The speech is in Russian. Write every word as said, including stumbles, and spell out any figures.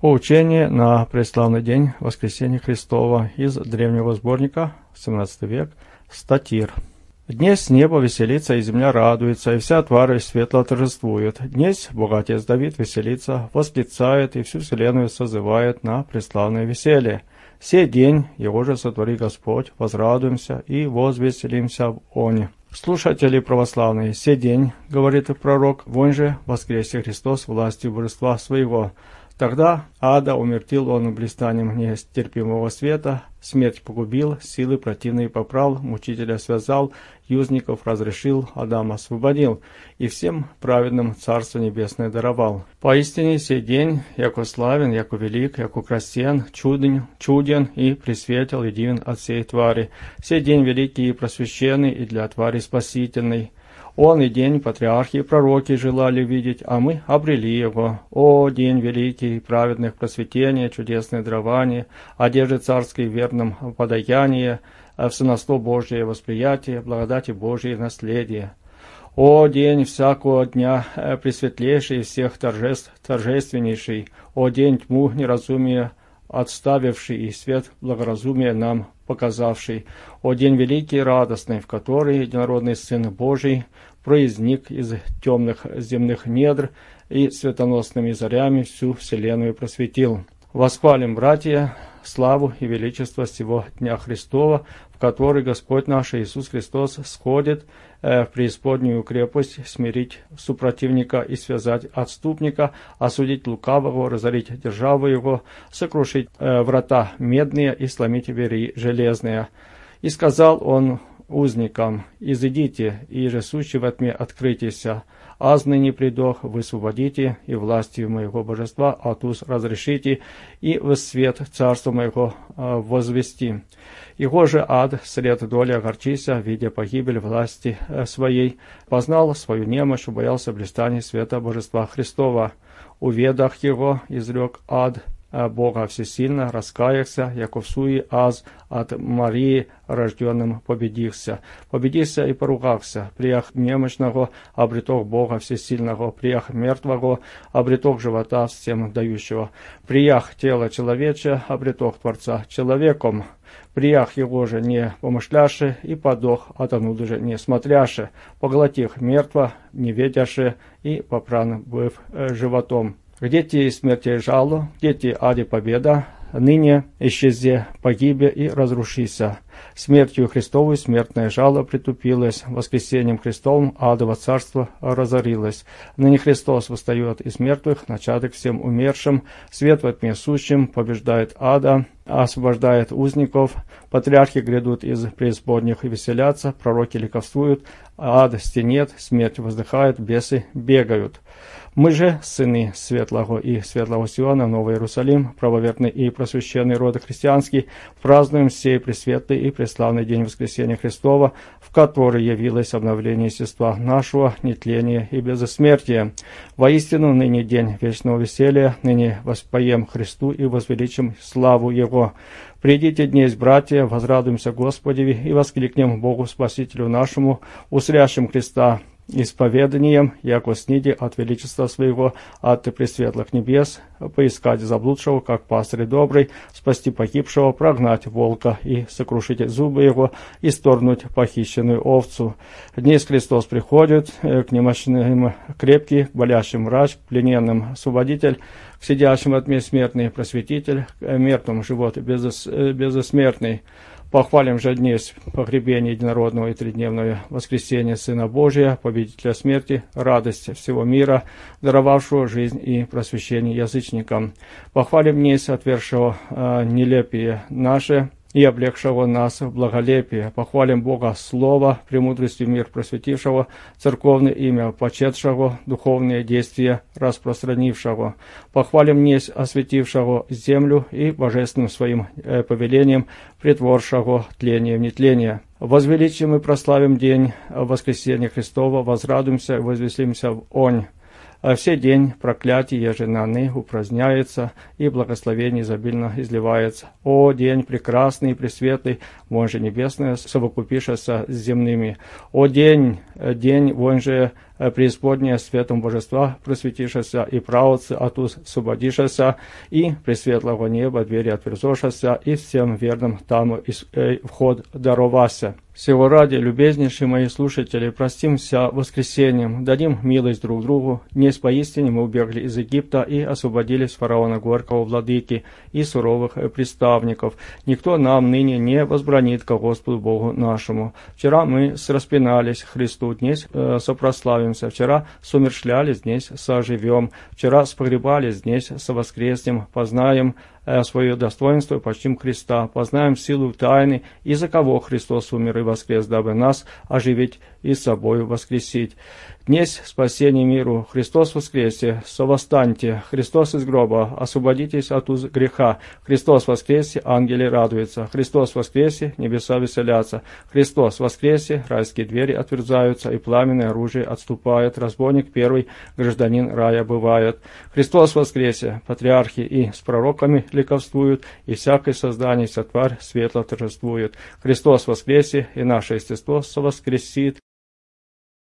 Поучение на преславный день Воскресения Христова из древнего сборника, семнадцатый век, Статир. Днесь с неба веселится, и земля радуется, и вся тварь светло торжествует. Днесь Бог Отец Давид веселится, восклицает, и всю вселенную созывает на преславное веселье. Сей день его же сотвори Господь, возрадуемся и возвеселимся в оне. Слушатели православные, сей день, говорит пророк, вон же воскресе Христос властью божества своего. Тогда ада умертвил он блистанием нестерпимого света, смерть погубил, силы противные поправ, мучителя связал, юзников разрешил, Адама освободил, и всем праведным Царство Небесное даровал. Поистине сей день, яко славен, яко велик, яко красен, чуден, чуден и пресветел и дивен от всей твари. Сей день великий и просвященный, и для твари спасительный. Он и день патриархи и пророки желали видеть, а мы обрели его. О, день великий, праведных просветения, чудесное дарование, одежды царской в верном подаянии, в сыновство Божие восприятие, благодати Божией наследие. О, день всякого дня пресветлейший из всех торжеств, торжественнейший, о, день тьму неразумия отставивший и свет благоразумия нам показавший, о день великий и радостный, в который единородный Сын Божий произник из темных земных недр и светоносными зарями всю вселенную просветил. Восхвалим, братья, славу и величество сего Дня Христова, в который Господь наш Иисус Христос сходит э, в преисподнюю крепость, смирить супротивника и связать отступника, осудить лукавого, разорить державу его, сокрушить э, врата медные и сломить двери железные. И сказал он узникам: «Изыдите, и же сущи во тьме открытися, аз ныне придох, высвободите, и властью моего божества от уз разрешите, и в свет царства моего э, возвести. Его же ад, сред доли огорчися, видя погибель власти э, своей, познал свою немощь, убоялся блистаний света божества Христова. Уведах его, изрек ад, Бога всесильно, раскаялся, яко в суе аз от Марии рожденным победихся. Победихся и поругахся, приях немощного обретох Бога всесильного, приях мертвого обретох живота всем дающего, приях тела человеча обретох Творца человеком, приях его же не помышляше и подох от ануды же не смотряше, поглотих мертво, не ведяше и попран быв животом. Где те смерти жало, где те ади победа, ныне исчезе погибе и разрушися. Смертью Христовой смертное жало притупилось, воскресением Христовым адово царство разорилось. Ныне Христос восстает из мертвых, начаток всем умершим, свет во тьме сущим, побеждает ада, освобождает узников, патриархи грядут из преисподних и веселятся, пророки ликовствуют, ад стенет, смерть воздыхает, бесы бегают. Мы же, сыны светлого и светлого Сиона, Новый Иерусалим, правоверный и просвященный род христианский, празднуем сей пресветлый и преславный день Воскресения Христова, в который явилось обновление естества нашего, нетление и безсмертие. Воистину, ныне день вечного веселья, ныне воспоем Христу и возвеличим славу Его. Придите днесь, братья, возрадуемся Господи и воскликнем Богу Спасителю нашему, усрящим Христа исповеданием, яко сниди от величества своего, от пресветлых небес, поискать заблудшего, как пастырь добрый, спасти погибшего, прогнать волка и сокрушить зубы его, и сторнуть похищенную овцу. Днесь Христос приходит, к немощным крепкий, к болящим врач, к плененным освободитель, к сидящим во тьме смертный просветитель, к мертвым живот безсмертный. Похвалим же днесь погребение единородного и тридневное воскресение Сына Божия, победителя смерти, радость всего мира, даровавшего жизнь и просвещение язычникам. Похвалим днесь отвергшего э, нелепие наше и облегшего нас в благолепие. Похвалим Бога Слова, премудростью мир просветившего, церковное имя почетшего, духовные действия распространившего. Похвалим днесь осветившего землю и божественным своим э, повелением притворшего тление в нетление. Возвеличим и прославим день воскресения Христова, возрадуемся и возвеселимся в онь. А все день проклятие еженаны упраздняется, и благословение изобильно изливается. О, день прекрасный и пресветлый, вон же небесное совокупишься с земными. О, день, день, вон же преисподняя светом божества просветишася, и правоцы от уз освободишася, и пресветлого неба двери отверзошася, и всем верным там вход даровася. Всего ради, любезнейшие мои слушатели, простимся воскресением, дадим милость друг другу. Днесь поистине мы убегли из Египта и освободились фараона горького владыки и суровых приставников. Никто нам ныне не возбранит ко Господу Богу нашему. Вчера мы распинались Христу, днесь э, сопрославимся. Вчера сумершлялись, днесь соживем. Вчера спогребались, днесь совоскреснем. Познаем свое достоинство и почтим Христа, познаем силу тайны, и за кого Христос умер и воскрес, дабы нас оживить и с собою воскресить. Днесь спасение миру, Христос воскресе, совостаньте, Христос из гроба, освободитесь от уз греха, Христос воскресе, ангели радуются, Христос воскресе, небеса веселятся, Христос воскресе, райские двери отверзаются, и пламенное оружие отступает, разбойник первый, гражданин рая бывает. Христос воскресе, патриархи и с пророками ликовствуют, и всякое создание, вся тварь светло торжествует. Христос воскресе, и наше естество совоскресит.